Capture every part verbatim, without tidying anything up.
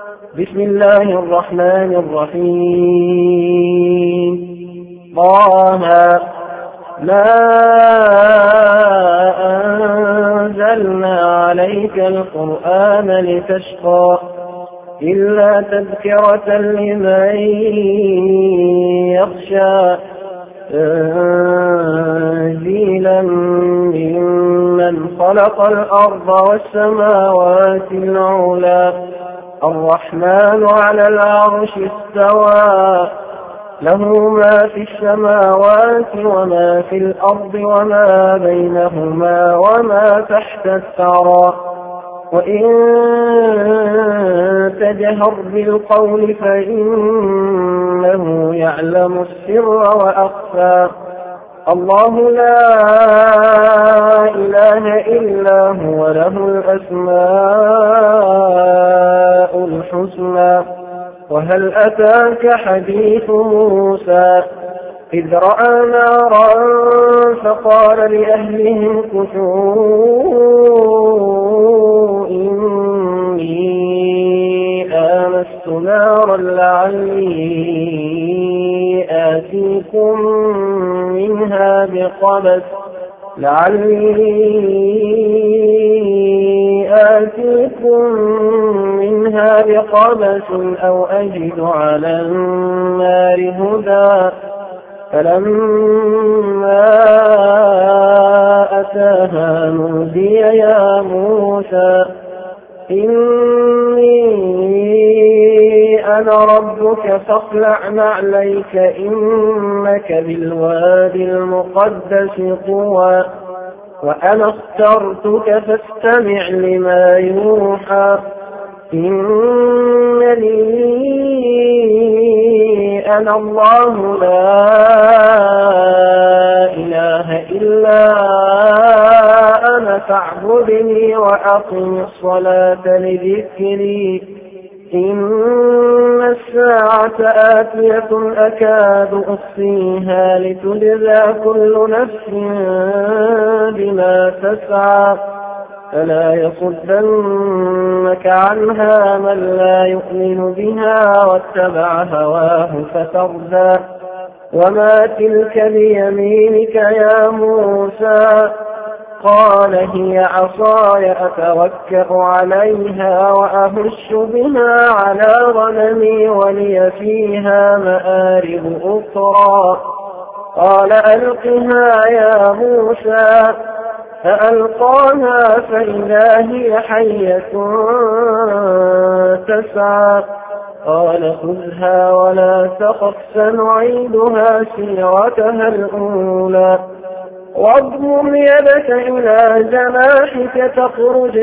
بسم الله الرحمن الرحيم. طه ما أنزلنا عليك القرآن لتشقى إلا تذكرة لمن يخشى تنزيلا ممن خلق الأرض والسماوات العلى الرحمن على العرش استوى له ما في السماوات وما في الأرض وما بينهما وما تحت الثرى وإن تجهر بالقول فإنه يعلم السر وأخفى الله لا إله إلا هو له الأسماء الحسنى وهل أتاك حديث موسى إذ رأى نارا فقال لأهلهم كثوا إني آنست نارا لعلي آتيكم منها بقبس لعلي آتيكم منها بقبس أو أجد على النار هدى فلما أتاها نودي يا موسى إني أنا ربك فاخلع نعليك إنك بالوادي المقدس طوى وأنا اخترتك فاستمع لما يوحى إنني أنا الله لا إله إلا أنا فاعبدني وأقم الصلاة لذكري إن الساعة آتية أكاد أخفيها لتجزى كل نفس بما تسعى فلا يصدنك عنها من لا يؤمن بها واتبع هواه فتردى وما تلك بيمينك يا موسى قال هي عصاي أتوكأ عليها وأهش بها على غنمي ولي فيها مآرب أخرى قال ألقها يا موسى فألقاها فإذا هي حية تسعى قال خذها ولا تخف سنعيدها سيرتها الأولى واضمم يدك إلى جناحك تخرج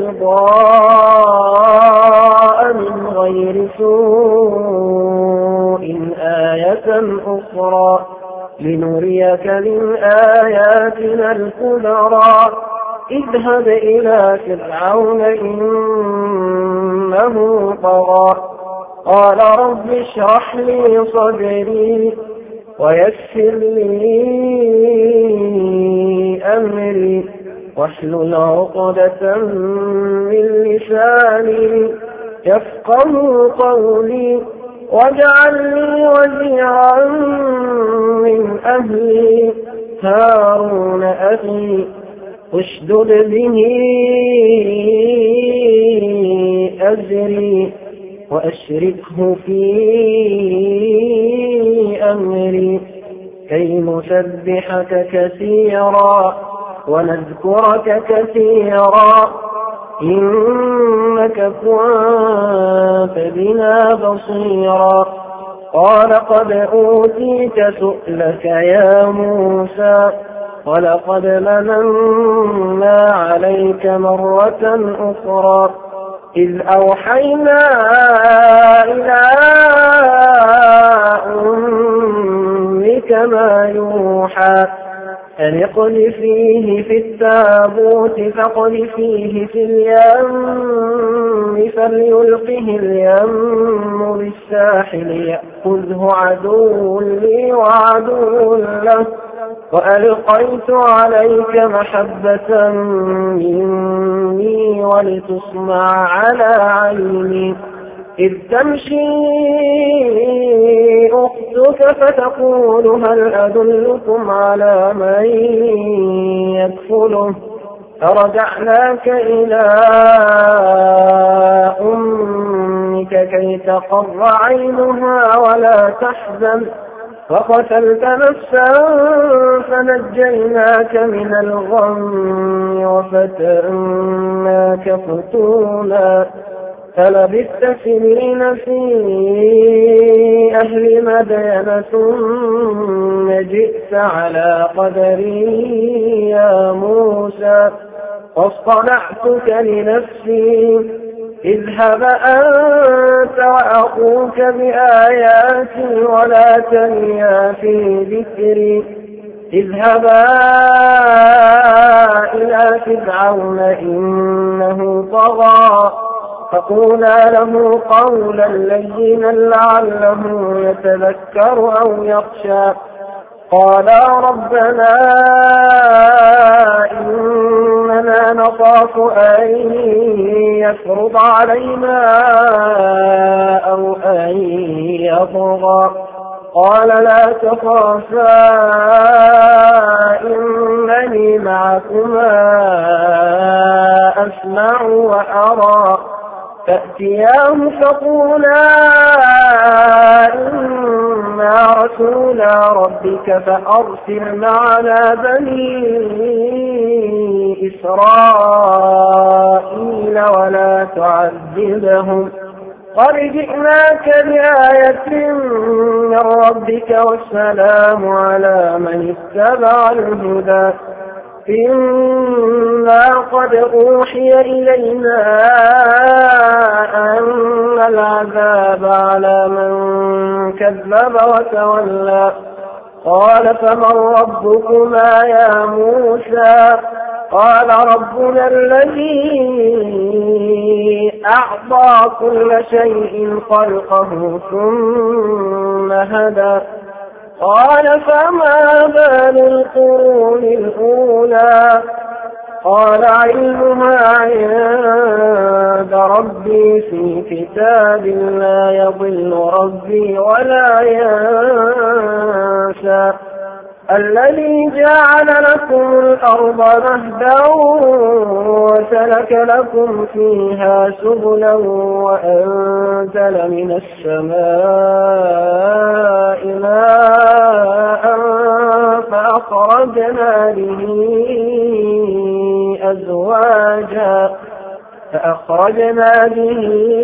بيضاء من غير سوء آية أخرى لنريك من آياتنا الكبرى اذهب إلى فرعون إنه طغى قال رب اشرح لي صدري ويسر لي أمري واحلل عقدة من لساني يفقهوا قولي واجعل لي وزيرا من أهلي هارون أخي اشدد به أزري وأشركه في أمري كي نسبحك كثيرا ونذكرك كثيرا إنك كنت بنا بصيرا قال قد أوتيت سؤلك يا موسى ولقد مننا عليك مرة أخرى إذ أوحينا إلى أمك ما يوحى أن اقذفيه في التابوت فاقذفيه في اليم فليلقه اليم بالساحل يأخذه عدو لي وعدو له وألقيت عليك محبة مني ولتصنع على عيني إذ تمشي أختك فتقول هل أدلكم على من يكفله فرجعناك إلى أمك كي تقر عينها ولا تحزن فقتلت نفسا فنجيناك من الغم وفتناك فتونا فلبثت سنين في أهل مدين ثم جئت على قدري يا موسى واصطنعتك لنفسي اذهب أنت وأخوك بآياتي ولا تنيا في ذكري اذهبا إلى فرعون إنه طغى فقولا له قولا لينا لعله يتذكر أو يخشى قالا ربنا إننا نخاف أن يفرض علينا أو أن يطغى قال لا تخافا إنني معكما أسمع وأرى فأتياه فقولا إنا رسولا ربك فأرسل معنا بني إسرائيل ولا تعذبهم قد جئناك بآية من ربك والسلام على من اتبع الهدى إنا قد أوحي إلينا أن العذاب على من كذب وتولى قال فمن ربكما يا موسى قال ربنا الذي أعطى كل شيء خلقه ثم هدى قال فما بال القرون الأولى قال علمها عند ربي في كتاب لا يضل ربي ولا ينسى الذي جعل لكم الأرض مهدا وسلك لكم فيها سبلا وأنزل من السماء ماء فأخرجنا به أزواجا فأخرجنا به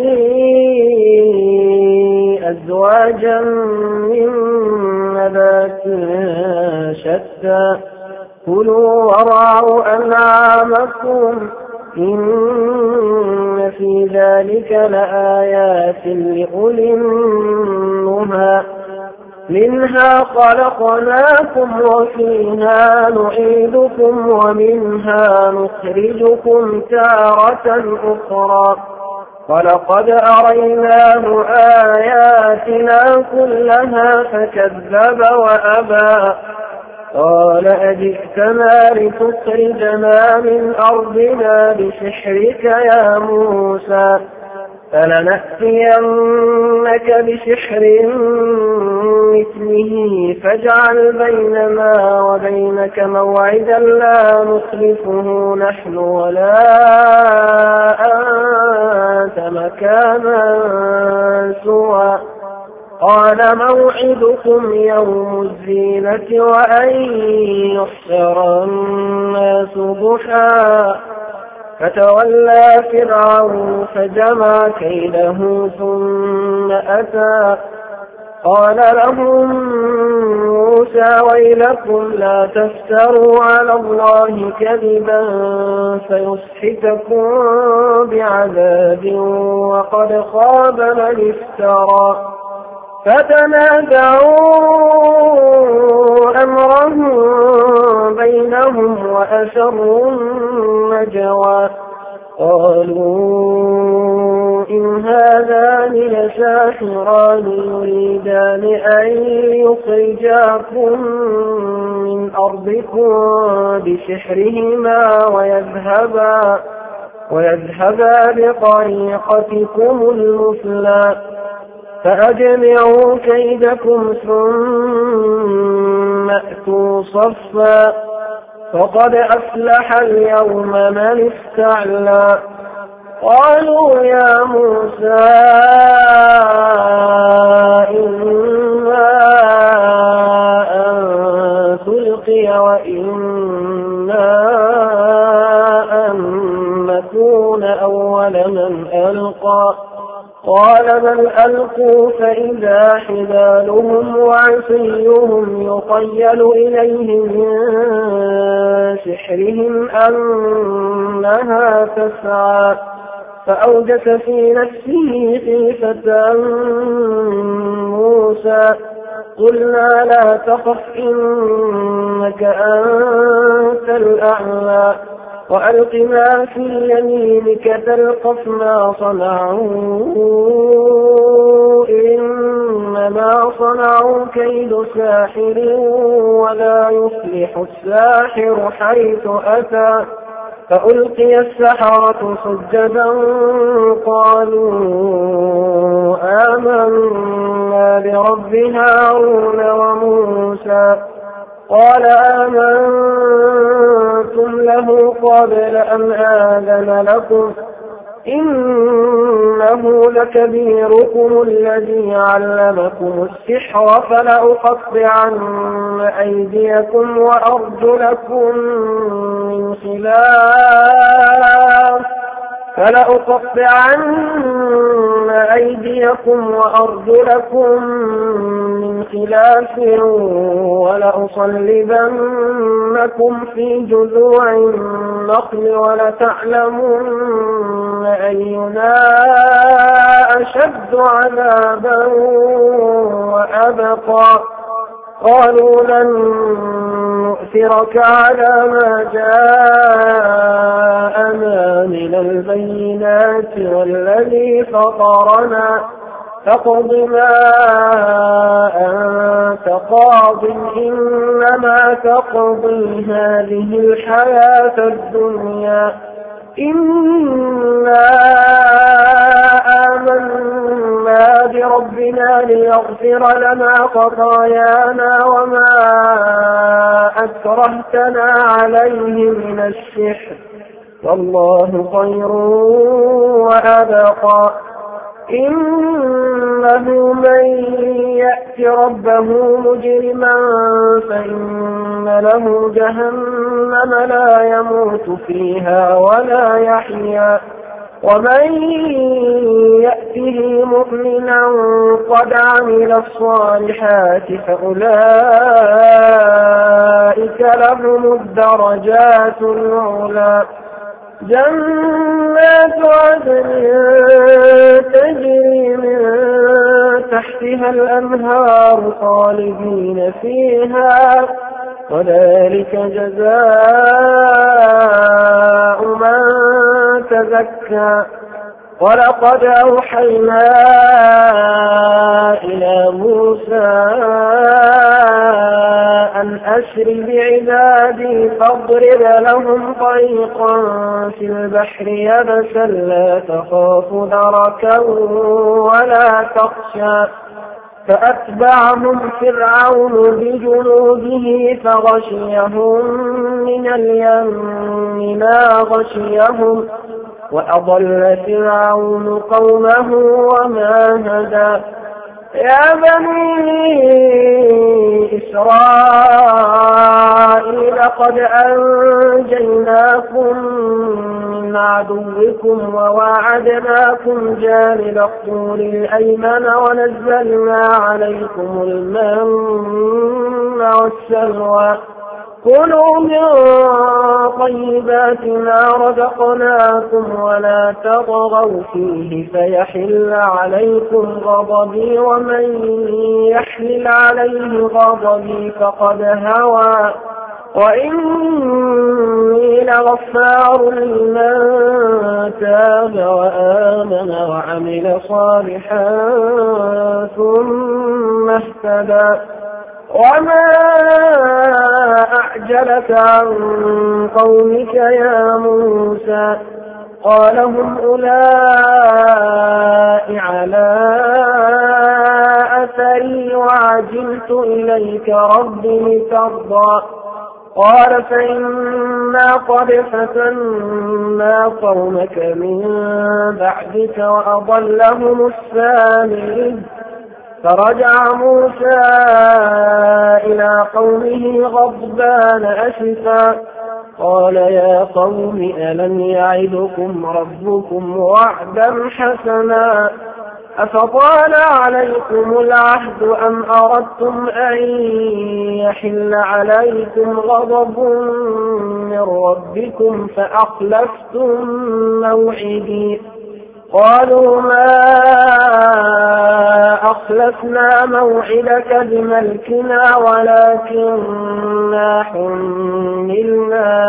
أزواجا من نبات شتى كلوا وارعوا أنعامكم إن في ذلك لآيات لأولي النهى منها خلقناكم وفيها نعيدكم ومنها نخرجكم تارة أخرى ولقد أريناه آياتنا كلها فكذب وأبى قال أجئتنا لتخرجنا من أرضنا بسحرك يا موسى فلنأتينك بسحر مثله فاجعل بيننا وبينك موعدا لا نخلفه نحن ولا أنت مكانا سوى قال موعدكم يوم الزينة وأن يحشر الناس ضحى فتولى فرعون فجمع كيده ثم أتى قال لهم موسى ويلكم لا تفتروا على الله كذبا فيسحتكم بعذاب وقد خاب من افترى فتنازعوا أمرهم بينهم وأسروا النجوى قالوا إن هذان لساحران يريدان أن يخرجاكم من أرضكم بسحرهما ويذهبا ويذهبا بطريقتكم المثلى فأجمعوا كيدكم ثم أتوا صفا فقد أفلح اليوم من استعلى قالوا يا موسى إما أن تلقي وإما أن نكون أول من ألقى قال بل ألقوا فإذا حبالهم وعصيهم يخيل إليه من سحرهم أنها تسعى فأوجس في نفسه خيفة موسى قلنا لا تخف إنك أنت الأعلى وألق ما في يمينك تلقف ما صنعوا إنما صنعوا كيد ساحر ولا يفلح الساحر حيث أتى فألقي السحرة سجدا قالوا آمنا برب هارون وموسى قال آمنتم له قبل أن آذن لكم إنه لكبيركم الذي علمكم السحر فلأقطعن أيديكم وأرجلكم من خلاف فلأقطعن أيديكم وأرجلكم من خلاف ولأصلبنكم في جذوع النخل ولتعلمن أينا أشد عذابا وأبقى قالوا لن نؤثرك على ما جاءنا من البينات والذي فطرنا فاقض ما أنت قاض إنما تقضي هذه الحياة الدنيا إنا آمنا بربنا ليغفر لنا خطايانا وما أكرهتنا عليه من السحر والله خير وأبقى إنه من يأت ربه مجرما فإن له جهنم لا يموت فيها ولا يحيا ومن يأته مؤمنا قد عمل الصالحات فأولئك لهم الدرجات العلى جنات عدن تجري من تحتها الأنهار خالدين فيها وذلك جزاء من تزكى ولقد أوحينا إلى موسى أن أسر بعبادي فاضرب لهم طريقا في البحر يبسا لا تخاف دركا ولا تخشى فأتبعهم فرعون بجنوده فغشيهم من اليم ما غشيهم وأضل فرعون قومه وما هدى يا بني إسرائيل قد أنجيناكم من عدوكم وواعدناكم جانب الطور الأيمن ونزلنا عليكم المن والسلوى كلوا من طيبات ما رزقناكم ولا تطغوا فيه فيحل عليكم غضبي ومن يحلل عليه غضبي فقد هوى وإني لغفار لمن تاب وآمن وعمل صالحا ثم اهتدى وما أعجلك عن قومك يا موسى قال هم أولئك على أثري وعجلت إليك رب لترضى قال فإنا قد فتنا قومك من بعدك وأضلهم السامري فرجع موسى إلى قومه غضبان أسفا قال يا قوم ألم يعدكم ربكم وعدا حسنا أفطال عليكم العهد أم أردتم أن يحل عليكم غضب من ربكم فأخلفتم موعدي قالوا ما أخلفنا موعدك بملكنا ولكننا حملنا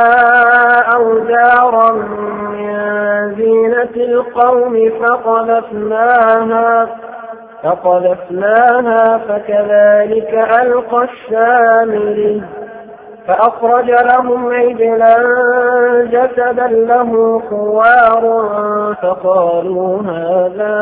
أوزارا من زينة القوم فقذفناها فقذفناها فكذلك ألقى السامري فأخرج لهم عجلا جسدا له خوار فقالوا هذا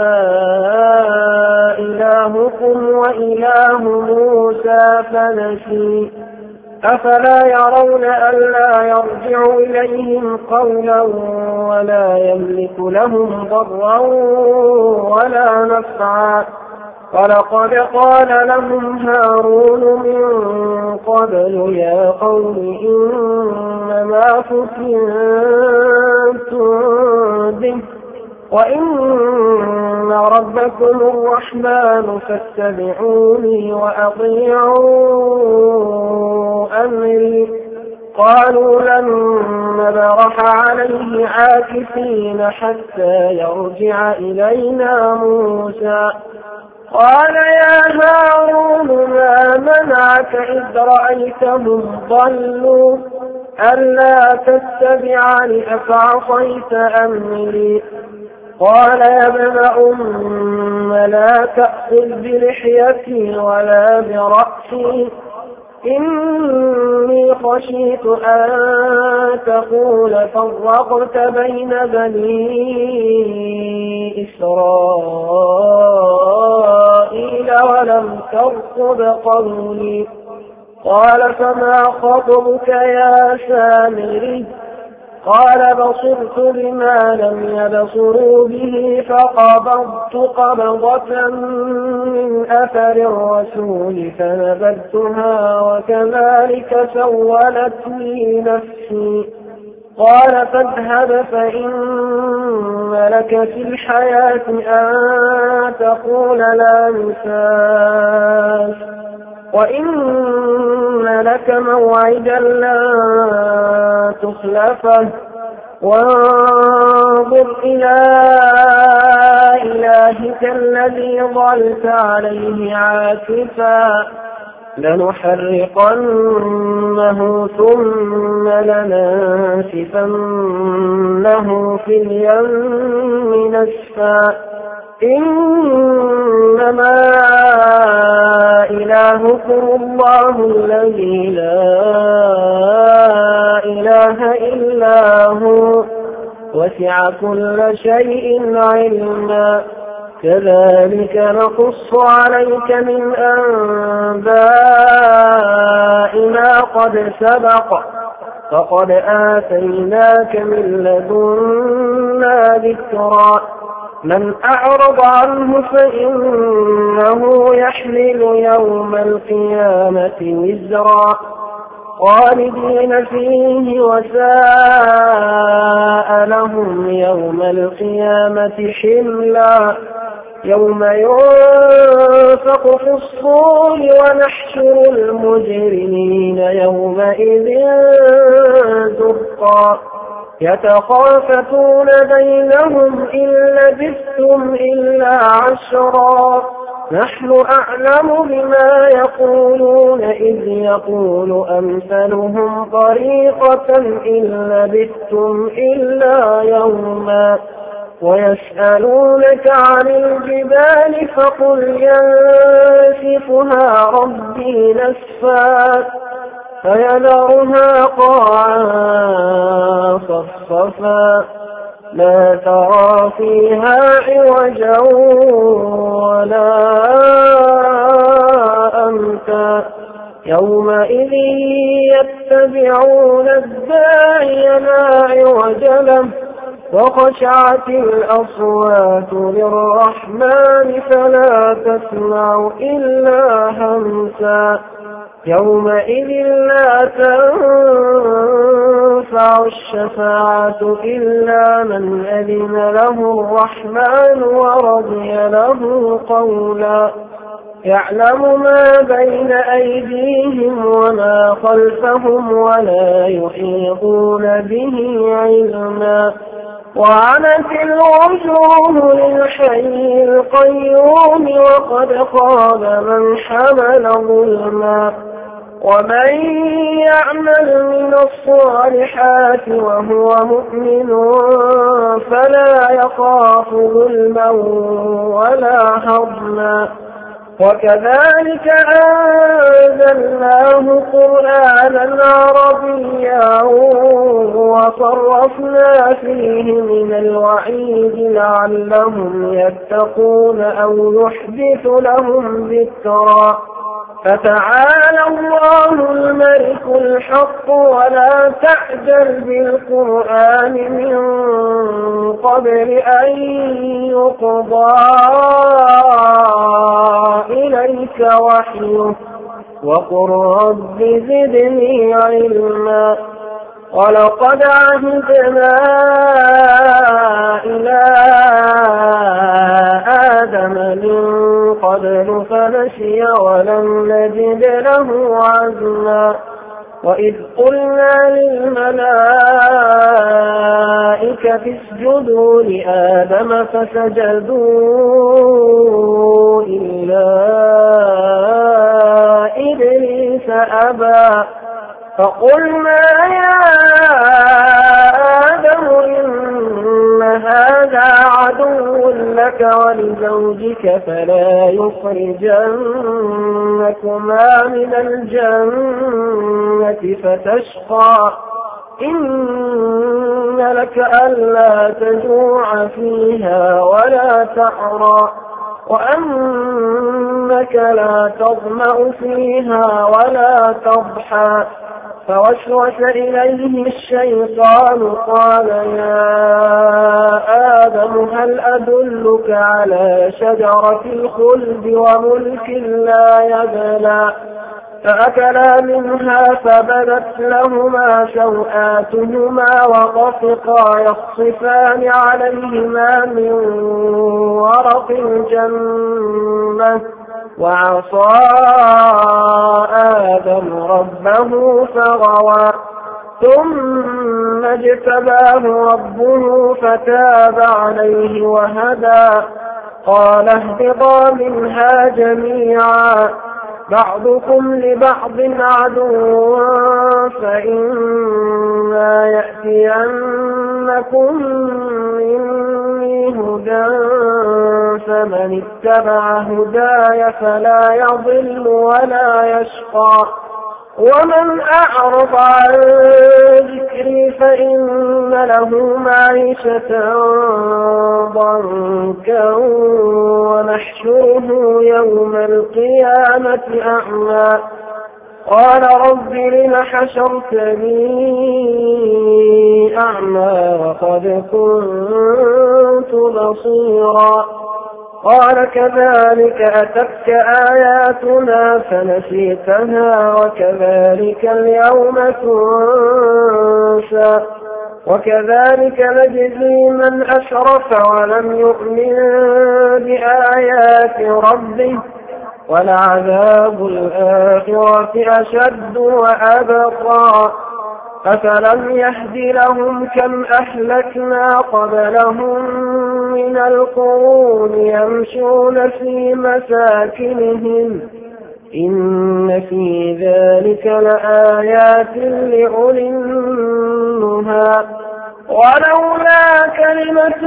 إلهكم وإله موسى فنسي أفلا يرون ألا يرجع إليهم قولا ولا يملك لهم ضرا ولا نفعا ولقد قال لهم هارون من قبل يا قوم إنما فتنتم به وإن ربكم الرحمن فاتبعوني وأطيعوا أمري قالوا لن نبرح عليه عاكفين حتى يرجع إلينا موسى قال يا هارون ما منعك إذ رأيتهم ضلوا ألا تتبعني أفعصيت أمري قال يا ابن أم لا تأخذ بلحيتي ولا برأسي إني خشيت أن تقول فرقت بين بني إسرائيل ولم ترقب قولي قال فما خطبك يا سامري قال بصرت بما لم يبصروا به فقبضت قبضة من أثر الرسول فنبذتها وكذلك سولت لي نفسي قال فاذهب فإن لك في الحياة أن تقول لا مساس وإن لك موعدا لا تخلفه وانظر إلى إلهك الذي ظلت عليه عاكفا لنحرقنه ثم لننسفنه في اليم نسفا إنما إلهكم الله الذي لا إله إلا هو وسع كل شيء علما كذلك نقص عليك من أنباء ما قد سبق فقد آتيناك من لدنا ذكرا من أعرض عنه فإنه يحمل يوم القيامة وزرا خالدين فيه وساء لهم يوم القيامة حملا يوم ينفق في الصور ونحشر المجرمين يومئذ زرقا يتخافتون بينهم إن لبثتم إلا عشرا نحن أعلم بما يقولون إذ يقول أمثلهم طريقة إن لبثتم إلا يوما ويسألونك عن الجبال فقل ينسفها ربي نسفا فيذرها قاعا صفصفا لا ترى فيها عوجا ولا أمتا يومئذ يتبعون الداعي لا عوج له وخشعت الأصوات للرحمن فلا تسمع إلا همسا يومئذ لا تنفع الشفاعة إلا من أذن له الرحمن ورضي له قولا يعلم ما بين أيديهم وما خلفهم ولا يحيطون به علما وعنت الوجوه للحي القيوم وقد خاب من حمل ظلما ومن يعمل من الصالحات وهو مؤمن فلا يخاف ظلما ولا هضما وكذلك أنزلناه قرآنا عربيا وصرفنا فيه من الوعيد لعلهم يتقون أو يحدث لهم ذكرا فتعالى الله الملك الحق ولا تعجل بالقرآن من قبل أن يقضى إليك وحيه وقل رب زدني علما ولقد عهدنا إلى آدم من قبل فنسي ولم نجد له عزما وإذ قلنا للملائكة اسجدوا لآدم فسجدوا إلا إبليس أبى فقلنا يا آدم إن هذا عدو لك ولزوجك فلا يخرجنكما من الجنة فتشقى إن لك ألا تجوع فيها ولا تعرى وأنك لا تظمأ فيها ولا تضحى فوسوس إليه الشيطان قال يا آدم هل أدلك على شجرة الخلد وملك لا يبلى فأكلا منها فبدت لهما سوآتهما وطفقا يخصفان عليهما من ورق الجنة وعصى آدم ربه فغوى ثم اجتباه ربه فتاب عليه وهدى قال اهبطا منها جميعا بعضكم لبعض عدو فإما يأتينكم مني هدى فمن اتبع هداي فلا يضل ولا يشقى ومن أعرض عن ذكري فإن له معيشة ضنكا ونحشره يوم القيامة أعمى قال رب لم حشرتني أعمى وقد كنت بصيرا قال كذلك أتتك آياتنا فنسيتها وكذلك اليوم تنسى وكذلك نجزي من أشرف ولم يؤمن بآيات ربه ولعذاب الآخرة أشد وأبقى أفلم يهد لهم كم أهلكنا قبلهم من القرون يمشون في مساكنهم إن في ذلك لآيات لأولي النهى ولولا كلمة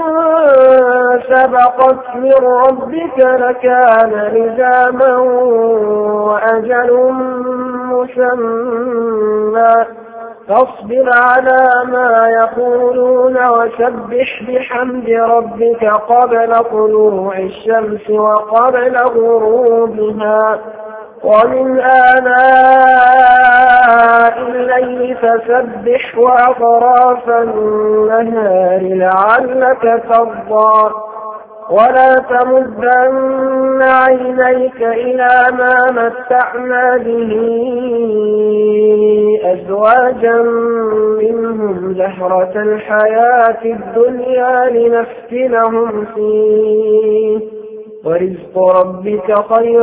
سبقت من ربك لكان لزاما وأجل مسمى فاصبر على ما يقولون وسبح بحمد ربك قبل طلوع الشمس وقبل غروبها ومن آناء الليل فسبح وأطراف النهار لعلك ترضى ولا تمدن عينيك إلى ما متعنا به أزواجا منهم زهرة الحياة الدنيا لنفتنهم فيه ورزق ربك خير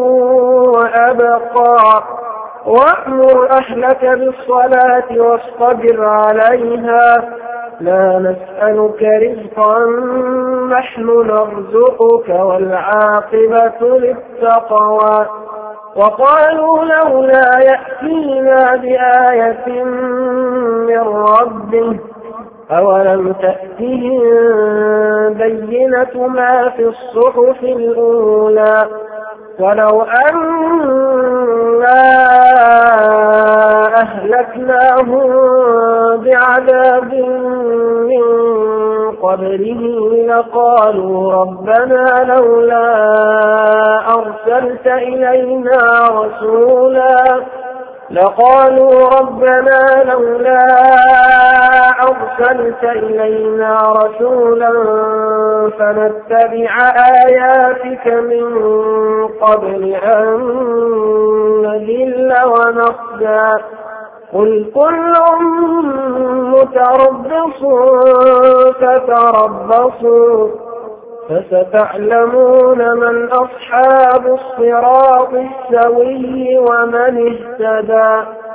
وأبقى وأمر أهلك بالصلاة واصطبر عليها لا نسألك رزقا نحن نرزقك والعاقبة للتقوى وقالوا لولا يأتينا بآية من ربه أولم تأتهم بينة ما في الصحف الأولى ولو أنا أهلكناهم بعذاب من قبله لقالوا ربنا لولا أرسلت إلينا رسولا لقالوا ربنا لولا أرسلت إلينا رسولا فنتبع آياتك من قبل أن نذل ونخزى قل كل متربص فتربصوا فستعلمون من أصحاب الصراط السوي ومن اهتدى.